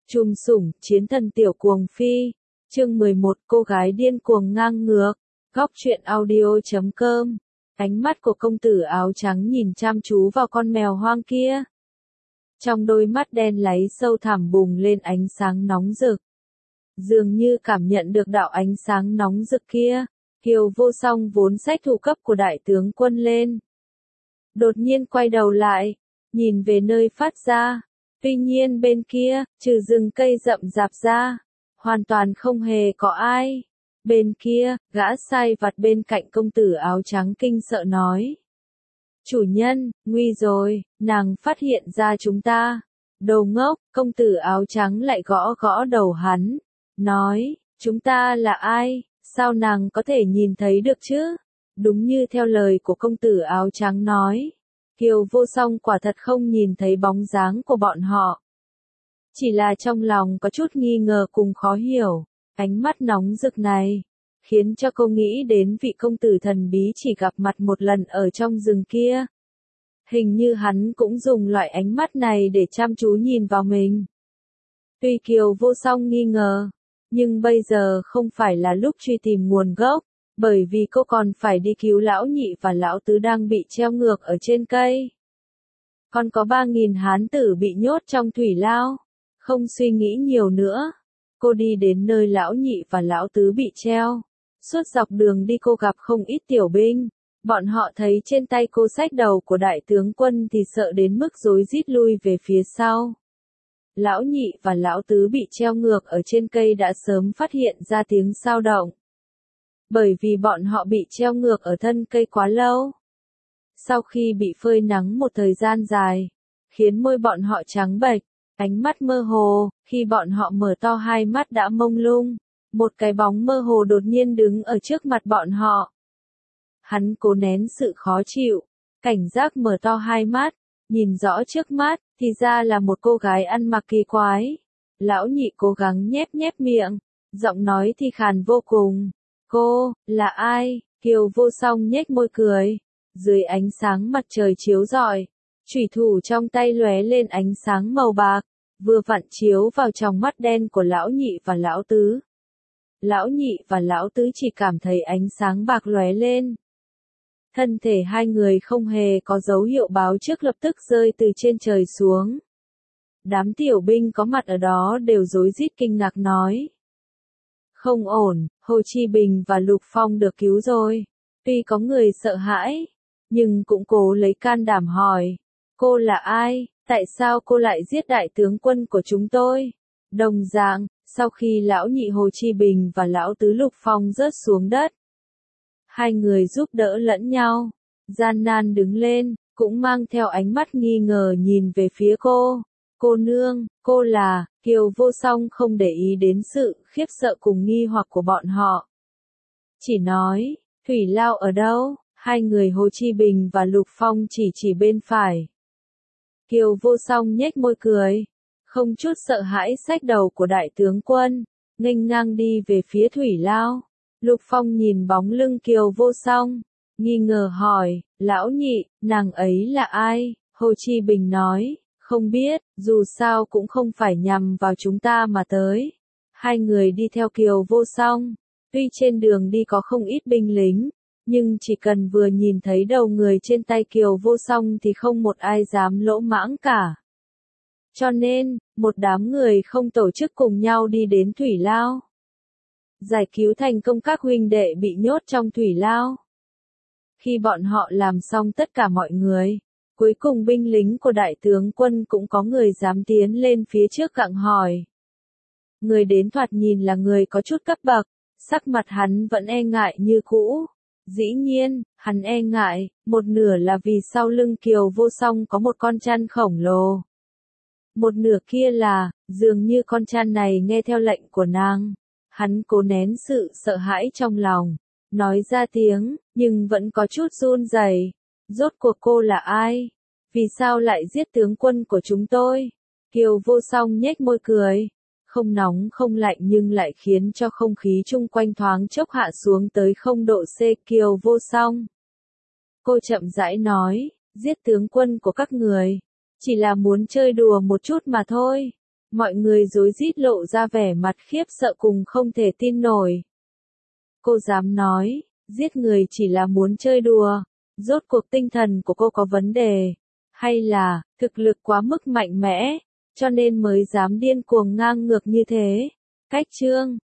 Trùm sủng, chiến thần tiểu cuồng phi. Chương 11, cô gái điên cuồng ngang ngược. Góc truyện audio.com. Ánh mắt của công tử áo trắng nhìn chăm chú vào con mèo hoang kia. Trong đôi mắt đen láy sâu thẳm bùng lên ánh sáng nóng rực. Dường như cảm nhận được đạo ánh sáng nóng rực kia, Kiều Vô Song vốn xách thủ cấp của đại tướng quân lên. Đột nhiên quay đầu lại, nhìn về nơi phát ra. Tuy nhiên bên kia, trừ rừng cây rậm rạp ra, hoàn toàn không hề có ai. Bên kia, gã sai vặt bên cạnh công tử áo trắng kinh sợ nói. Chủ nhân, nguy rồi, nàng phát hiện ra chúng ta. Đồ ngốc, công tử áo trắng lại gõ gõ đầu hắn. Nói, chúng ta là ai, sao nàng có thể nhìn thấy được chứ? Đúng như theo lời của công tử áo trắng nói. Kiều Vô Song quả thật không nhìn thấy bóng dáng của bọn họ. Chỉ là trong lòng có chút nghi ngờ cùng khó hiểu, ánh mắt nóng rực này, khiến cho cô nghĩ đến vị công tử thần bí chỉ gặp mặt một lần ở trong rừng kia. Hình như hắn cũng dùng loại ánh mắt này để chăm chú nhìn vào mình. Tuy Kiều Vô Song nghi ngờ, nhưng bây giờ không phải là lúc truy tìm nguồn gốc. Bởi vì cô còn phải đi cứu lão nhị và lão tứ đang bị treo ngược ở trên cây. Còn có 3.000 hán tử bị nhốt trong thủy lao. Không suy nghĩ nhiều nữa. Cô đi đến nơi lão nhị và lão tứ bị treo. Suốt dọc đường đi cô gặp không ít tiểu binh. Bọn họ thấy trên tay cô xách đầu của đại tướng quân thì sợ đến mức rối rít lui về phía sau. Lão nhị và lão tứ bị treo ngược ở trên cây đã sớm phát hiện ra tiếng xao động. Bởi vì bọn họ bị treo ngược ở thân cây quá lâu. Sau khi bị phơi nắng một thời gian dài, khiến môi bọn họ trắng bệch, ánh mắt mơ hồ, khi bọn họ mở to hai mắt đã mông lung, một cái bóng mơ hồ đột nhiên đứng ở trước mặt bọn họ. Hắn cố nén sự khó chịu, cảnh giác mở to hai mắt, nhìn rõ trước mắt, thì ra là một cô gái ăn mặc kỳ quái. Lão nhị cố gắng nhép nhép miệng, giọng nói thì khàn vô cùng. Cô, là ai? Kiều Vô Song nhếch môi cười. Dưới ánh sáng mặt trời chiếu rọi, chủy thủ trong tay lóe lên ánh sáng màu bạc, vừa vặn chiếu vào trong mắt đen của lão nhị và lão tứ. Lão nhị và lão tứ chỉ cảm thấy ánh sáng bạc lóe lên. Thân thể hai người không hề có dấu hiệu báo trước lập tức rơi từ trên trời xuống. Đám tiểu binh có mặt ở đó đều rối rít kinh ngạc nói. Không ổn, Hồ Chi Bình và Lục Phong được cứu rồi. Tuy có người sợ hãi, nhưng cũng cố lấy can đảm hỏi. Cô là ai? Tại sao cô lại giết đại tướng quân của chúng tôi? Đồng dạng, sau khi lão nhị Hồ Chi Bình và lão tứ Lục Phong rớt xuống đất. Hai người giúp đỡ lẫn nhau, gian nan đứng lên, cũng mang theo ánh mắt nghi ngờ nhìn về phía cô. Cô nương, cô là, Kiều Vô Song không để ý đến sự khiếp sợ cùng nghi hoặc của bọn họ. Chỉ nói, thủy lao ở đâu? Hai người Hồ Chi Bình và Lục Phong chỉ bên phải. Kiều Vô Song nhếch môi cười, không chút sợ hãi xách đầu của đại tướng quân, nghênh ngang đi về phía thủy lao. Lục Phong nhìn bóng lưng Kiều Vô Song, nghi ngờ hỏi, lão nhị, nàng ấy là ai? Hồ Chi Bình nói. Không biết, dù sao cũng không phải nhằm vào chúng ta mà tới. Hai người đi theo Kiều Vô Song. Tuy trên đường đi có không ít binh lính, nhưng chỉ cần vừa nhìn thấy đầu người trên tay Kiều Vô Song thì không một ai dám lỗ mãng cả. Cho nên, một đám người không tổ chức cùng nhau đi đến thủy lao. Giải cứu thành công các huynh đệ bị nhốt trong thủy lao. Khi bọn họ làm xong tất cả mọi người, cuối cùng binh lính của đại tướng quân cũng có người dám tiến lên phía trước gặng hỏi. Người đến thoạt nhìn là người có chút cấp bậc, sắc mặt hắn vẫn e ngại như cũ. Dĩ nhiên, hắn e ngại, một nửa là vì sau lưng Kiều Vô Song có một con chăn khổng lồ. Một nửa kia là, dường như con chăn này nghe theo lệnh của nàng. Hắn cố nén sự sợ hãi trong lòng, nói ra tiếng, nhưng vẫn có chút run rẩy. Rốt cuộc cô là ai? Vì sao lại giết tướng quân của chúng tôi? Kiều Vô Song nhếch môi cười. Không nóng không lạnh nhưng lại khiến cho không khí chung quanh thoáng chốc hạ xuống tới 0 độ C. Kiều Vô Song. Cô chậm rãi nói, giết tướng quân của các người. Chỉ là muốn chơi đùa một chút mà thôi. Mọi người rối rít lộ ra vẻ mặt khiếp sợ cùng không thể tin nổi. Cô dám nói, giết người chỉ là muốn chơi đùa. Rốt cuộc tinh thần của cô có vấn đề. Hay là, thực lực quá mức mạnh mẽ, cho nên mới dám điên cuồng ngang ngược như thế. Cách chương